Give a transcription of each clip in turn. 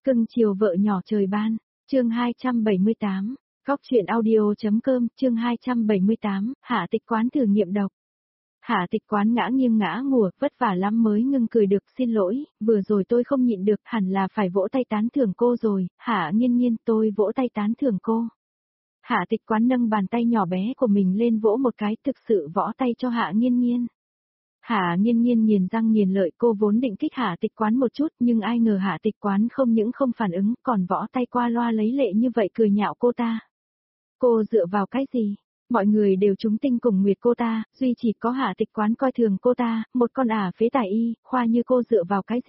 Cưng chiều vợ nhỏ trời ban, chương 278, Góc chuyện audio.com, chương 278, Hạ Tịch Quán thử nghiệm độc. Hạ Tịch Quán ngã nghiêng ngã ngửa, vất vả lắm mới ngưng cười được, xin lỗi, vừa rồi tôi không nhịn được, hẳn là phải vỗ tay tán thưởng cô rồi, Hạ Nghiên Nghiên, tôi vỗ tay tán thưởng cô. Hạ Tịch Quán nâng bàn tay nhỏ bé của mình lên vỗ một cái, thực sự võ tay cho Hạ Nghiên Nghiên. Hạ Nghiên Nghiên nghiền răng nghiền lợi, cô vốn định kích Hạ Tịch Quán một chút, nhưng ai ngờ Hạ Tịch Quán không những không phản ứng, còn võ tay qua loa lấy lệ như vậy, cười nhạo cô ta. Cô dựa vào cái gì? Mọi người đều trúng tinh cùng nguyệt cô ta, duy chỉ có Hạ Tịch Quán coi thường cô ta, một con ả phế tài y, khoa như cô dựa vào cái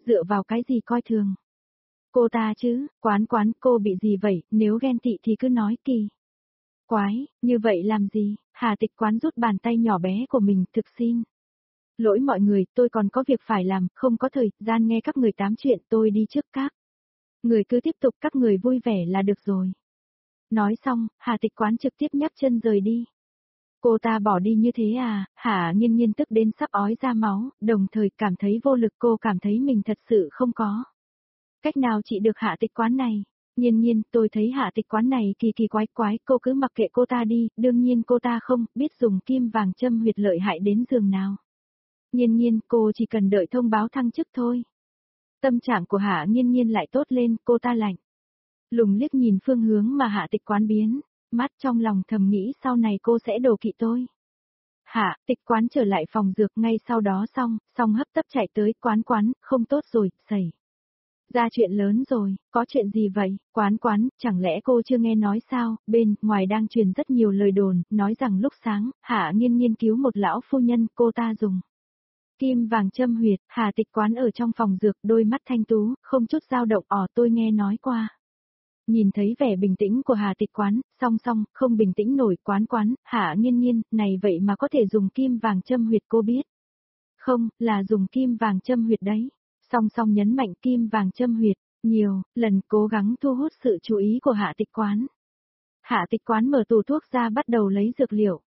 gì coi thường. Cô ta chứ, Quán, cô bị gì vậy, nếu ghen tị thì cứ nói kỳ. Quái, như vậy làm gì? Hạ Tịch Quán rút bàn tay nhỏ bé của mình, thực xin. Lỗi mọi người, tôi còn có việc phải làm, không có thời gian nghe các người tám chuyện, tôi đi trước các. Người cứ tiếp tục, các người vui vẻ là được rồi. Nói xong, Hạ Tịch Quán trực tiếp nhấc chân rời đi. Cô ta bỏ đi như thế à? Hạ Nghiên Nghiên tức đến sắp ói ra máu, đồng thời cảm thấy vô lực, cô cảm thấy mình thật sự không có cách nào trị được Hạ Tịch Quán này. Nghiên Nghiên, tôi thấy Hạ Tịch Quán này kỳ quái, cô cứ mặc kệ cô ta đi, đương nhiên cô ta không biết dùng kim vàng châm huyệt lợi hại đến giường nào. Nghiên Nghiên, cô chỉ cần đợi thông báo thăng chức thôi. Tâm trạng của Hạ Nghiên Nghiên lại tốt lên, cô ta lạnh lùng liếc nhìn phương hướng mà Hạ Tịch Quán biến, mắt trong lòng thầm nghĩ sau này cô sẽ đổ kỵ tôi. Hạ Tịch Quán trở lại phòng dược ngay sau đó xong hấp tấp chạy tới, Quán, không tốt rồi, xảy ra chuyện lớn rồi, có chuyện gì vậy? Quán, chẳng lẽ cô chưa nghe nói sao? Bên ngoài đang truyền rất nhiều lời đồn, nói rằng lúc sáng, Hạ Nghiên Nghiên cứu một lão phu nhân, cô ta dùng kim vàng châm huyệt. Hạ Tịch Quán ở trong phòng dược, đôi mắt thanh tú, không chút dao động, tôi nghe nói qua. Nhìn thấy vẻ bình tĩnh của Hạ Tịch Quán, song không bình tĩnh nổi. Quán, Hạ Nghiên Nghiên, này vậy mà có thể dùng kim vàng châm huyệt, cô biết? Không, là dùng kim vàng châm huyệt đấy. Song nhấn mạnh kim vàng châm huyệt, nhiều lần cố gắng thu hút sự chú ý của Hạ Tịch Quán. Hạ Tịch Quán mở tủ thuốc ra, bắt đầu lấy dược liệu.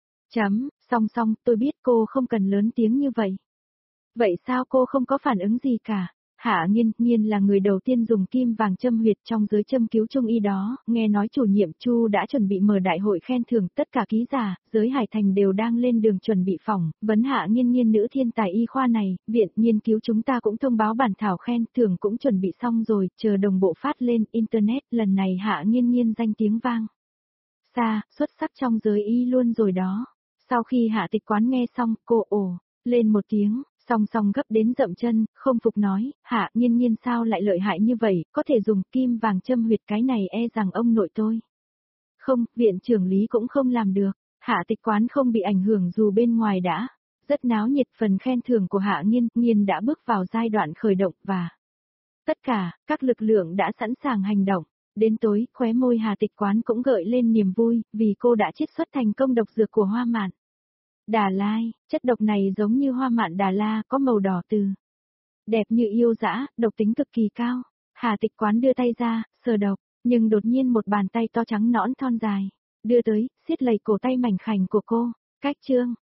Song, tôi biết cô không cần lớn tiếng như vậy. Vậy sao cô không có phản ứng gì cả? Hạ Nghiên Nghiên là người đầu tiên dùng kim vàng châm huyệt trong giới châm cứu trung y đó, nghe nói chủ nhiệm Chu đã chuẩn bị mở đại hội khen thưởng, tất cả ký giả, giới Hải Thành đều đang lên đường chuẩn bị phỏng vấn Hạ Nghiên Nghiên nữ thiên tài y khoa này, viện nghiên cứu chúng ta cũng thông báo bản thảo khen thưởng cũng chuẩn bị xong rồi, chờ đồng bộ phát lên internet, lần này Hạ Nghiên Nghiên danh tiếng vang xa, xuất sắc trong giới y luôn rồi đó. Sau khi Hạ Tịch Quán nghe xong, cô ồ lên một tiếng. Song gấp đến dậm chân, không phục nói, Hạ Nghiên Nghiên sao lại lợi hại như vậy, có thể dùng kim vàng châm huyệt, cái này e rằng ông nội tôi. Không, viện trưởng lý cũng không làm được. Hạ Tịch Quán không bị ảnh hưởng dù bên ngoài đã rất náo nhiệt, phần khen thưởng của Hạ Nghiên Nghiên đã bước vào giai đoạn khởi động và tất cả, các lực lượng đã sẵn sàng hành động. Đến tối, khóe môi Hạ Tịch Quán cũng gợi lên niềm vui, vì cô đã chiết xuất thành công độc dược của hoa mạn Đà Lai. Chất độc này giống như hoa mạn Đà La, có màu đỏ từ đẹp như yêu dã, độc tính cực kỳ cao. Hạ Tịch Quán đưa tay ra, sờ độc, nhưng đột nhiên một bàn tay to trắng nõn thon dài đưa tới, siết lấy cổ tay mảnh khảnh của cô. Cách chương